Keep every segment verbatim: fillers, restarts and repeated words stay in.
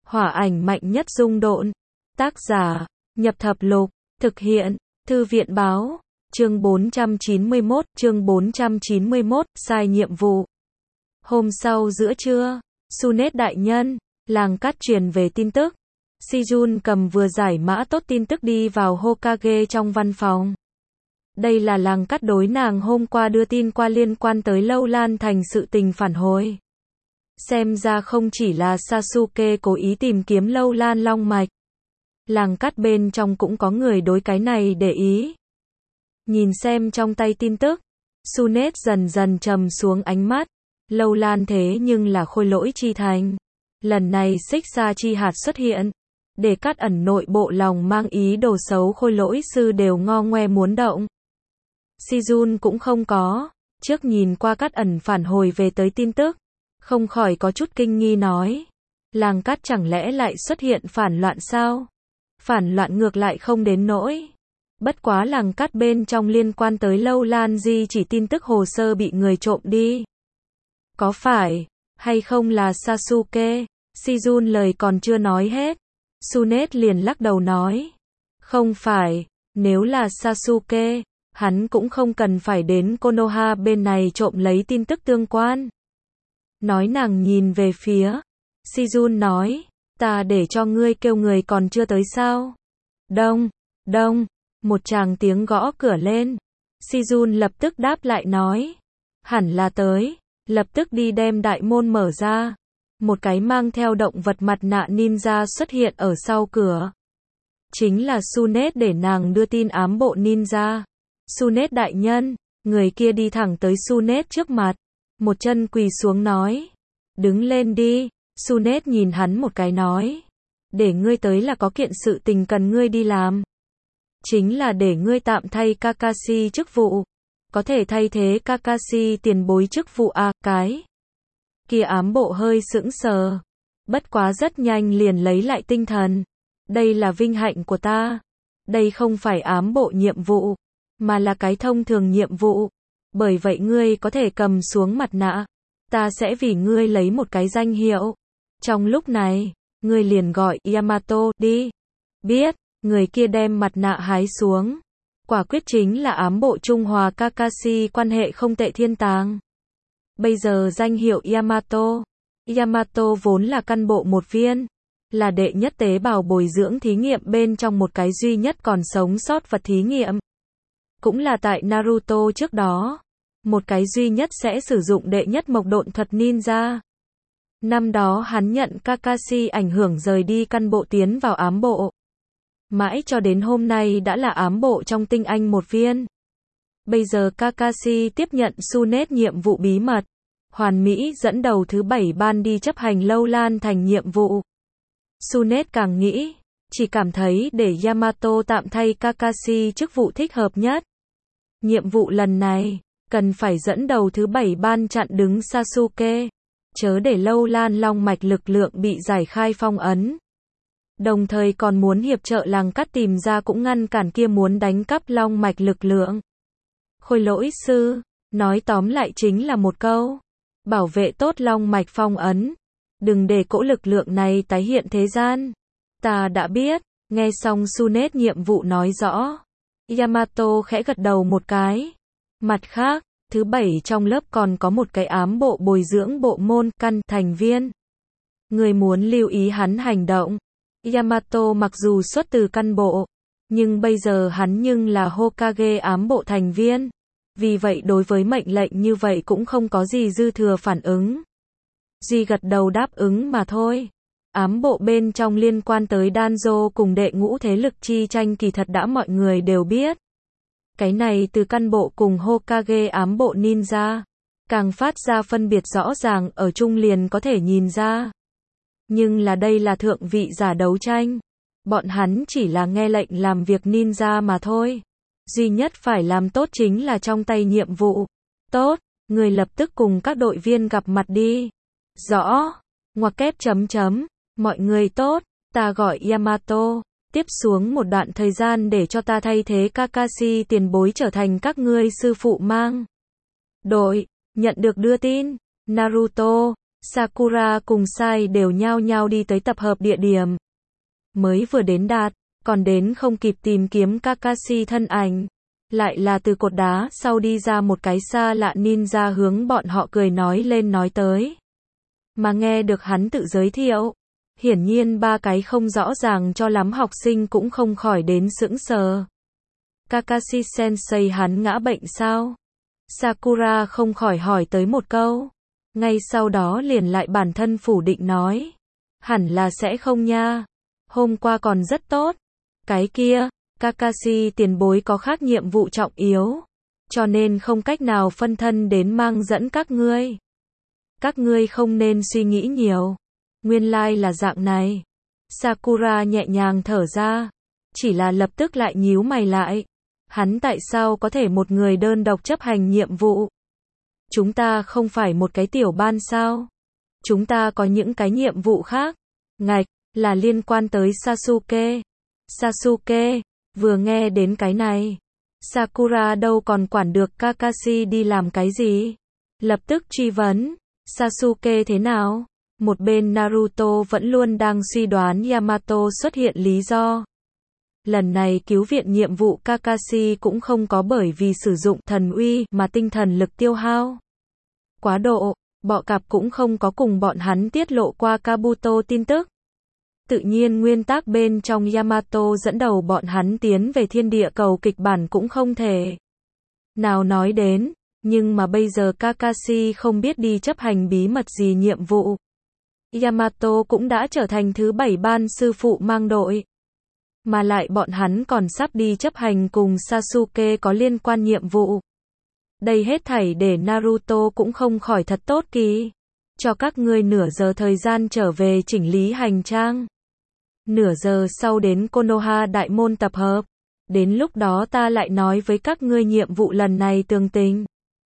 Hỏa ảnh mạnh nhất dung độn. Tác giả, Nhập Thập Lục. Thực hiện, Thư viện báo. Chương bốn trăm chín mươi mốt, chương bốn trăm chín mươi mốt, sai nhiệm vụ. Hôm sau giữa trưa, Sunet đại nhân, làng cát truyền về tin tức. Sejun cầm vừa giải mã tốt tin tức đi vào Hokage trong văn phòng. Đây là làng cát đối nàng hôm qua đưa tin qua liên quan tới Lâu Lan thành sự tình phản hồi. Xem ra không chỉ là Sasuke cố ý tìm kiếm Lâu Lan long mạch. Làng cát bên trong cũng có người đối cái này để ý. Nhìn xem trong tay tin tức, Sunet dần dần trầm xuống ánh mắt. Lâu Lan thế nhưng là khôi lỗi chi thành. Lần này xích xa chi hạt xuất hiện. Để Cát Ẩn nội bộ lòng mang ý đồ xấu khôi lỗi sư đều ngo ngoe muốn động. Sejun cũng không có. Trước nhìn qua Cát Ẩn phản hồi về tới tin tức. Không khỏi có chút kinh nghi nói. Làng cát chẳng lẽ lại xuất hiện phản loạn sao? Phản loạn ngược lại không đến nỗi. Bất quá làng cát bên trong liên quan tới Lâu Lan di chỉ tin tức hồ sơ bị người trộm đi. Có phải hay không là Sasuke? Sejun lời còn chưa nói hết. Sunet liền lắc đầu nói. Không phải, nếu là Sasuke, hắn cũng không cần phải đến Konoha bên này trộm lấy tin tức tương quan. Nói nàng nhìn về phía. Sejun nói, ta để cho ngươi kêu người còn chưa tới sao? Đông, đông, một tràng tiếng gõ cửa lên. Sejun lập tức đáp lại nói, hẳn là tới, lập tức đi đem đại môn mở ra. Một cái mang theo động vật mặt nạ ninja xuất hiện ở sau cửa. Chính là Sunet để nàng đưa tin ám bộ ninja. Sunet đại nhân, người kia đi thẳng tới Sunet trước mặt. Một chân quỳ xuống nói, đứng lên đi. Sunet nhìn hắn một cái nói, để ngươi tới là có kiện sự tình cần ngươi đi làm. Chính là để ngươi tạm thay Kakashi chức vụ. Có thể thay thế Kakashi tiền bối chức vụ à, cái. Kia ám bộ hơi sững sờ. Bất quá rất nhanh liền lấy lại tinh thần. Đây là vinh hạnh của ta. Đây không phải ám bộ nhiệm vụ, mà là cái thông thường nhiệm vụ. Bởi vậy ngươi có thể cầm xuống mặt nạ. Ta sẽ vì ngươi lấy một cái danh hiệu. Trong lúc này, ngươi liền gọi Yamato đi. Biết, người kia đem mặt nạ hái xuống. Quả quyết chính là ám bộ Trung Hòa Kakashi quan hệ không tệ thiên tàng. Bây giờ danh hiệu Yamato. Yamato vốn là căn bộ một viên. Là đệ nhất tế bào bồi dưỡng thí nghiệm bên trong một cái duy nhất còn sống sót vật thí nghiệm. Cũng là tại Naruto trước đó. Một cái duy nhất sẽ sử dụng đệ nhất mộc độn thuật ninja. Năm đó hắn nhận Kakashi ảnh hưởng rời đi căn bộ tiến vào ám bộ. Mãi cho đến hôm nay đã là ám bộ trong tinh anh một viên. Bây giờ Kakashi tiếp nhận Sunet nhiệm vụ bí mật. Hoàn Mỹ dẫn đầu thứ bảy ban đi chấp hành Lâu Lan thành nhiệm vụ. Sunet càng nghĩ, chỉ cảm thấy để Yamato tạm thay Kakashi chức vụ thích hợp nhất. Nhiệm vụ lần này, cần phải dẫn đầu thứ bảy ban chặn đứng Sasuke. Chớ để Lâu Lan long mạch lực lượng bị giải khai phong ấn. Đồng thời còn muốn hiệp trợ làng cát tìm ra cũng ngăn cản kia muốn đánh cắp long mạch lực lượng. Khôi lỗi sư, nói tóm lại chính là một câu. Bảo vệ tốt long mạch phong ấn. Đừng để cỗ lực lượng này tái hiện thế gian. Ta đã biết, nghe xong Sunet nhiệm vụ nói rõ. Yamato khẽ gật đầu một cái. Mặt khác, thứ bảy trong lớp còn có một cái ám bộ bồi dưỡng bộ môn căn thành viên. Người muốn lưu ý hắn hành động. Yamato mặc dù xuất từ căn bộ, nhưng bây giờ hắn nhưng là Hokage ám bộ thành viên. Vì vậy đối với mệnh lệnh như vậy cũng không có gì dư thừa phản ứng. Duy gật đầu đáp ứng mà thôi. Ám bộ bên trong liên quan tới Danzo cùng đệ ngũ thế lực chi tranh kỳ thật đã mọi người đều biết. Cái này từ căn bộ cùng Hokage ám bộ ninja. Càng phát ra phân biệt rõ ràng ở chung liền có thể nhìn ra. Nhưng là đây là thượng vị giả đấu tranh. Bọn hắn chỉ là nghe lệnh làm việc ninja mà thôi. Duy nhất phải làm tốt chính là trong tay nhiệm vụ. Tốt, người lập tức cùng các đội viên gặp mặt đi. Rõ. Ngoặc kép chấm chấm. Mọi người tốt, ta gọi Yamato. Tiếp xuống một đoạn thời gian để cho ta thay thế Kakashi tiền bối trở thành các ngươi sư phụ mang. Đội, nhận được đưa tin. Naruto, Sakura cùng Sai đều nhao nhao đi tới tập hợp địa điểm. Mới vừa đến đạt, còn đến không kịp tìm kiếm Kakashi thân ảnh. Lại là từ cột đá sau đi ra một cái xa lạ ninja hướng bọn họ cười nói lên nói tới. Mà nghe được hắn tự giới thiệu, hiển nhiên ba cái không rõ ràng cho lắm học sinh cũng không khỏi đến sững sờ. Kakashi sensei hắn ngã bệnh sao? Sakura không khỏi hỏi tới một câu. Ngay sau đó liền lại bản thân phủ định nói. Hẳn là sẽ không nha. Hôm qua còn rất tốt. Cái kia, Kakashi tiền bối có khác nhiệm vụ trọng yếu. Cho nên không cách nào phân thân đến mang dẫn các ngươi. Các ngươi không nên suy nghĩ nhiều. Nguyên lai là dạng này. Sakura nhẹ nhàng thở ra. Chỉ là lập tức lại nhíu mày lại. Hắn tại sao có thể một người đơn độc chấp hành nhiệm vụ? Chúng ta không phải một cái tiểu ban sao? Chúng ta có những cái nhiệm vụ khác. Ngạch, là liên quan tới Sasuke. Sasuke, vừa nghe đến cái này. Sakura đâu còn quản được Kakashi đi làm cái gì? Lập tức truy vấn. Sasuke thế nào? Một bên Naruto vẫn luôn đang suy đoán Yamato xuất hiện lý do. Lần này cứu viện nhiệm vụ Kakashi cũng không có bởi vì sử dụng thần uy mà tinh thần lực tiêu hao quá độ, bọ cạp cũng không có cùng bọn hắn tiết lộ qua Kabuto tin tức. Tự nhiên nguyên tắc bên trong Yamato dẫn đầu bọn hắn tiến về thiên địa cầu kịch bản cũng không thể nào nói đến, nhưng mà bây giờ Kakashi không biết đi chấp hành bí mật gì nhiệm vụ. Yamato cũng đã trở thành thứ bảy ban sư phụ mang đội. Mà lại bọn hắn còn sắp đi chấp hành cùng Sasuke có liên quan nhiệm vụ. Đây hết thảy để Naruto cũng không khỏi thật tốt kỳ. Cho các ngươi nửa giờ thời gian trở về chỉnh lý hành trang. Nửa giờ sau đến Konoha đại môn tập hợp. Đến lúc đó ta lại nói với các ngươi nhiệm vụ lần này tường tình.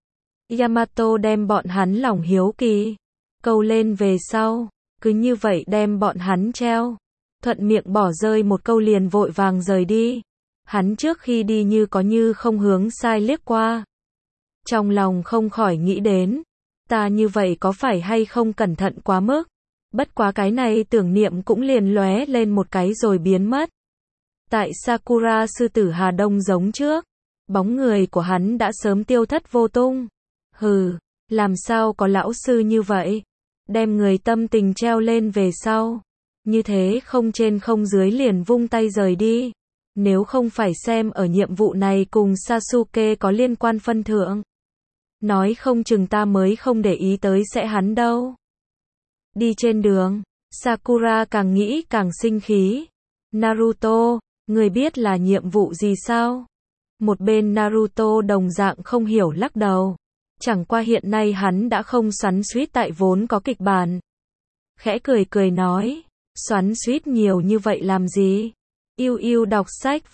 Yamato đem bọn hắn lòng hiếu kỳ câu lên về sau. Cứ như vậy đem bọn hắn treo. Thuận miệng bỏ rơi một câu liền vội vàng rời đi. Hắn trước khi đi như có như không hướng sai liếc qua. Trong lòng không khỏi nghĩ đến. Ta như vậy có phải hay không cẩn thận quá mức. Bất quá cái này tưởng niệm cũng liền lóe lên một cái rồi biến mất. Tại Sakura sư tử Hà Đông giống trước. Bóng người của hắn đã sớm tiêu thất vô tung. Hừ, làm sao có lão sư như vậy. Đem người tâm tình treo lên về sau. Như thế không trên không dưới liền vung tay rời đi. Nếu không phải xem ở nhiệm vụ này cùng Sasuke có liên quan phân thượng. Nói không chừng ta mới không để ý tới sẽ hắn đâu. Đi trên đường, Sakura càng nghĩ càng sinh khí. Naruto, người biết là nhiệm vụ gì sao? Một bên Naruto đồng dạng không hiểu lắc đầu. Chẳng qua hiện nay hắn đã không xoắn xuýt tại vốn có kịch bản. Khẽ cười cười nói. Xoắn xuýt nhiều như vậy làm gì? Yêu yêu đọc sách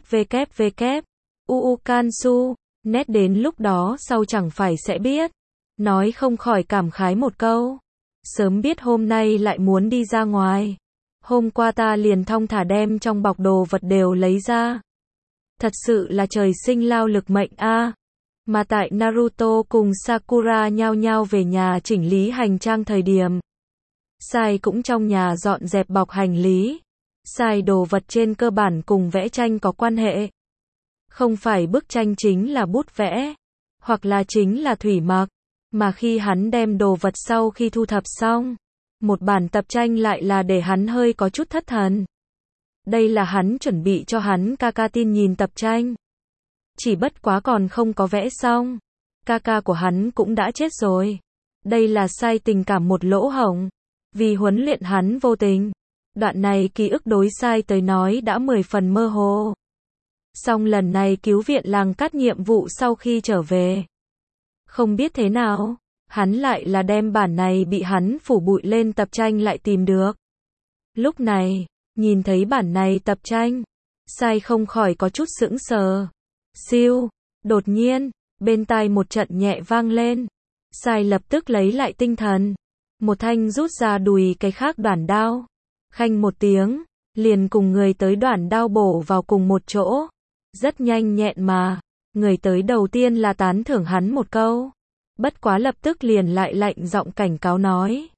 www. Uukansu. Nét đến lúc đó sau chẳng phải sẽ biết. Nói không khỏi cảm khái một câu. Sớm biết hôm nay lại muốn đi ra ngoài. Hôm qua ta liền thong thả đem trong bọc đồ vật đều lấy ra. Thật sự là trời sinh lao lực mệnh a. À. Mà tại Naruto cùng Sakura nhao nhao về nhà chỉnh lý hành trang thời điểm. Sai cũng trong nhà dọn dẹp bọc hành lý. Sai đồ vật trên cơ bản cùng vẽ tranh có quan hệ. Không phải bức tranh chính là bút vẽ. Hoặc là chính là thủy mặc. Mà khi hắn đem đồ vật sau khi thu thập xong. Một bản tập tranh lại là để hắn hơi có chút thất thần. Đây là hắn chuẩn bị cho hắn Kaka tin nhìn tập tranh. Chỉ bất quá còn không có vẽ xong. Kaka của hắn cũng đã chết rồi. Đây là sai tình cảm một lỗ hổng. Vì huấn luyện hắn vô tình. Đoạn này ký ức đối sai tới nói đã mười phần mơ hồ. Song lần này cứu viện làng cắt nhiệm vụ sau khi trở về. Không biết thế nào, hắn lại là đem bản này bị hắn phủ bụi lên tập tranh lại tìm được. Lúc này, nhìn thấy bản này tập tranh, sai không khỏi có chút sững sờ. Siêu, đột nhiên, bên tai một trận nhẹ vang lên. Sai lập tức lấy lại tinh thần. Một thanh rút ra đùi cái khác đoản đao. Khanh một tiếng, liền cùng người tới đoản đao bổ vào cùng một chỗ. Rất nhanh nhẹn mà, người tới đầu tiên là tán thưởng hắn một câu. Bất quá lập tức liền lại lạnh giọng cảnh cáo nói.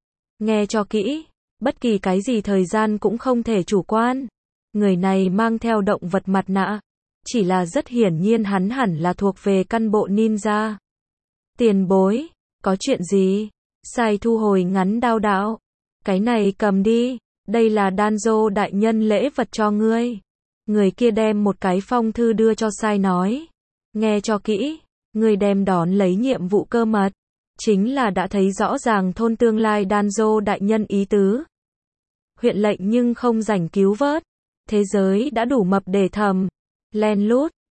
Nghe cho kỹ, bất kỳ cái gì thời gian cũng không thể chủ quan. Người này mang theo động vật mặt nạ. Chỉ là rất hiển nhiên hắn hẳn là thuộc về căn bộ ninja. Tiền bối, có chuyện gì? Sai thu hồi ngắn đao đạo. Cái này cầm đi, đây là Danzo đại nhân lễ vật cho ngươi. Người kia đem một cái phong thư đưa cho Sai nói. Nghe cho kỹ, ngươi đem đón lấy nhiệm vụ cơ mật. Chính là đã thấy rõ ràng thôn tương lai Danzo đại nhân ý tứ. Huyện lệnh nhưng không rảnh cứu vớt. Thế giới đã đủ mập để thầm. Len lút,